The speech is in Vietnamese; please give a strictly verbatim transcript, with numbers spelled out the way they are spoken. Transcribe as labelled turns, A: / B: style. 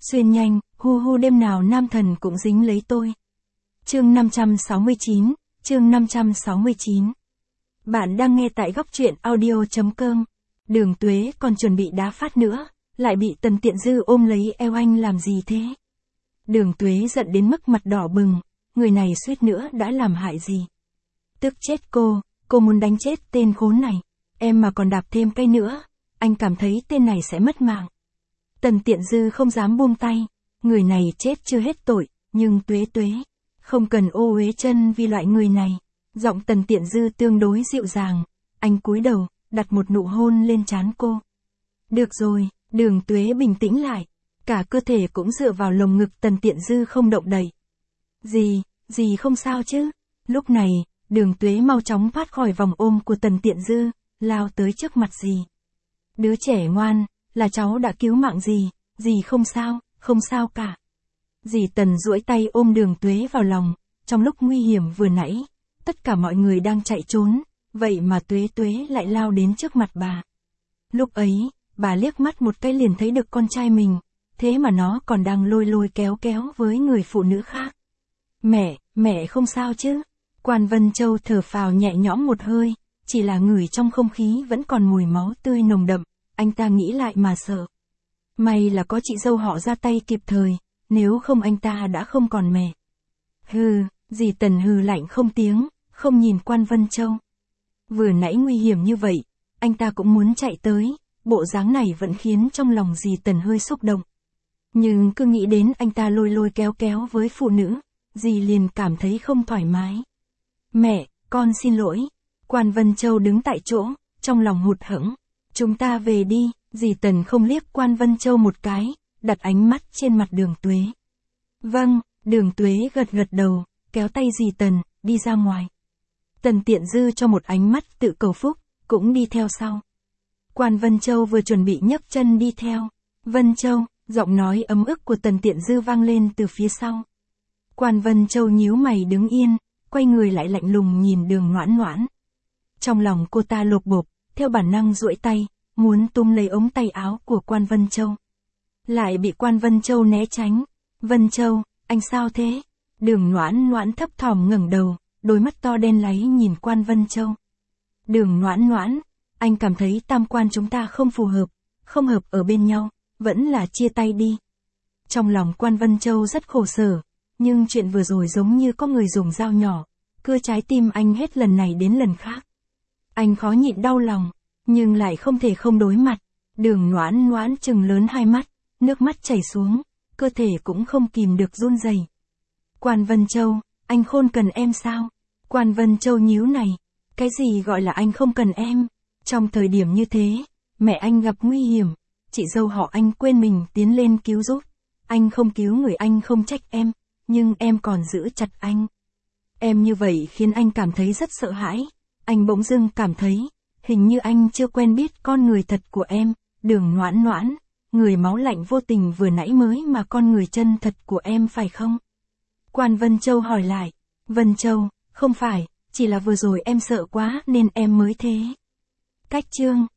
A: Xuyên nhanh, hu hu đêm nào nam thần cũng dính lấy tôi. Chương năm trăm sáu mươi chín, chương năm trăm sáu mươi chín. Bạn đang nghe tại góc truyện audio chấm com. Đường Tuế còn chuẩn bị đá phát nữa, lại bị Tần Tiện Dư ôm lấy eo anh làm gì thế? Đường Tuế giận đến mức mặt đỏ bừng, người này suýt nữa đã làm hại gì. Tức chết cô, cô muốn đánh chết tên khốn này, em mà còn đạp thêm cây nữa, anh cảm thấy tên này sẽ mất mạng. Tần Tiện Dư không dám buông tay, người này chết chưa hết tội, nhưng Tuế Tuế, không cần ô uế chân vì loại người này. Giọng Tần Tiện Dư tương đối dịu dàng, anh cúi đầu, đặt một nụ hôn lên trán cô. Được rồi, Đường Tuế bình tĩnh lại, cả cơ thể cũng dựa vào lồng ngực Tần Tiện Dư không động đậy. Gì, gì không sao chứ? Lúc này, Đường Tuế mau chóng thoát khỏi vòng ôm của Tần Tiện Dư, lao tới trước mặt dì. Đứa trẻ ngoan, là cháu đã cứu mạng dì, dì không sao, không sao cả. Dì Tần duỗi tay ôm Đường Tuế vào lòng, trong lúc nguy hiểm vừa nãy, tất cả mọi người đang chạy trốn, vậy mà Tuế Tuế lại lao đến trước mặt bà. Lúc ấy, bà liếc mắt một cái liền thấy được con trai mình, thế mà nó còn đang lôi lôi kéo kéo với người phụ nữ khác. Mẹ, mẹ không sao chứ? Quan Vân Châu thở phào nhẹ nhõm một hơi, chỉ là ngửi trong không khí vẫn còn mùi máu tươi nồng đậm, anh ta nghĩ lại mà sợ. May là có chị dâu họ ra tay kịp thời, nếu không anh ta đã không còn mẹ. Hừ, dì Tần hừ lạnh không tiếng, không nhìn Quan Vân Châu. Vừa nãy nguy hiểm như vậy, anh ta cũng muốn chạy tới, bộ dáng này vẫn khiến trong lòng dì Tần hơi xúc động. Nhưng cứ nghĩ đến anh ta lôi lôi kéo kéo với phụ nữ, dì liền cảm thấy không thoải mái. Mẹ, con xin lỗi. Quan Vân Châu đứng tại chỗ, trong lòng hụt hẫng. Chúng ta về đi, dì Tần không liếc Quan Vân Châu một cái, đặt ánh mắt trên mặt Đường Tuế. Vâng, Đường Tuế gật gật đầu, kéo tay dì Tần, đi ra ngoài. Tần Tiện Dư cho một ánh mắt tự cầu phúc, cũng đi theo sau. Quan Vân Châu vừa chuẩn bị nhấc chân đi theo. Vân Châu, giọng nói ấm ức của Tần Tiện Dư vang lên từ phía sau. Quan Vân Châu nhíu mày đứng yên, quay người lại lạnh lùng nhìn Đường Noãn Noãn. Trong lòng cô ta lột bột, theo bản năng duỗi tay, muốn túm lấy ống tay áo của Quan Vân Châu. Lại bị Quan Vân Châu né tránh. Vân Châu, anh sao thế? Đường Noãn Noãn thấp thỏm ngẩng đầu, đôi mắt to đen láy nhìn Quan Vân Châu. Đường Noãn Noãn, anh cảm thấy tam quan chúng ta không phù hợp, không hợp ở bên nhau, vẫn là chia tay đi. Trong lòng Quan Vân Châu rất khổ sở, nhưng chuyện vừa rồi giống như có người dùng dao nhỏ, cưa trái tim anh hết lần này đến lần khác. Anh khó nhịn đau lòng, nhưng lại không thể không đối mặt. Đường Noãn Noãn trừng lớn hai mắt, nước mắt chảy xuống, cơ thể cũng không kìm được run rẩy. Quan Vân Châu, anh khôn cần em sao? Quan Vân Châu nhíu này, cái gì gọi là anh không cần em? Trong thời điểm như thế, mẹ anh gặp nguy hiểm, chị dâu họ anh quên mình tiến lên cứu giúp. Anh không cứu người anh không trách em, nhưng em còn giữ chặt anh. Em như vậy khiến anh cảm thấy rất sợ hãi. Anh bỗng dưng cảm thấy, hình như anh chưa quen biết con người thật của em. Đường Noãn Noãn, người máu lạnh vô tình vừa nãy mới mà con người chân thật của em phải không? Quan Vân Châu hỏi lại. Vân Châu, không phải, chỉ là vừa rồi em sợ quá nên em mới thế. Cách chương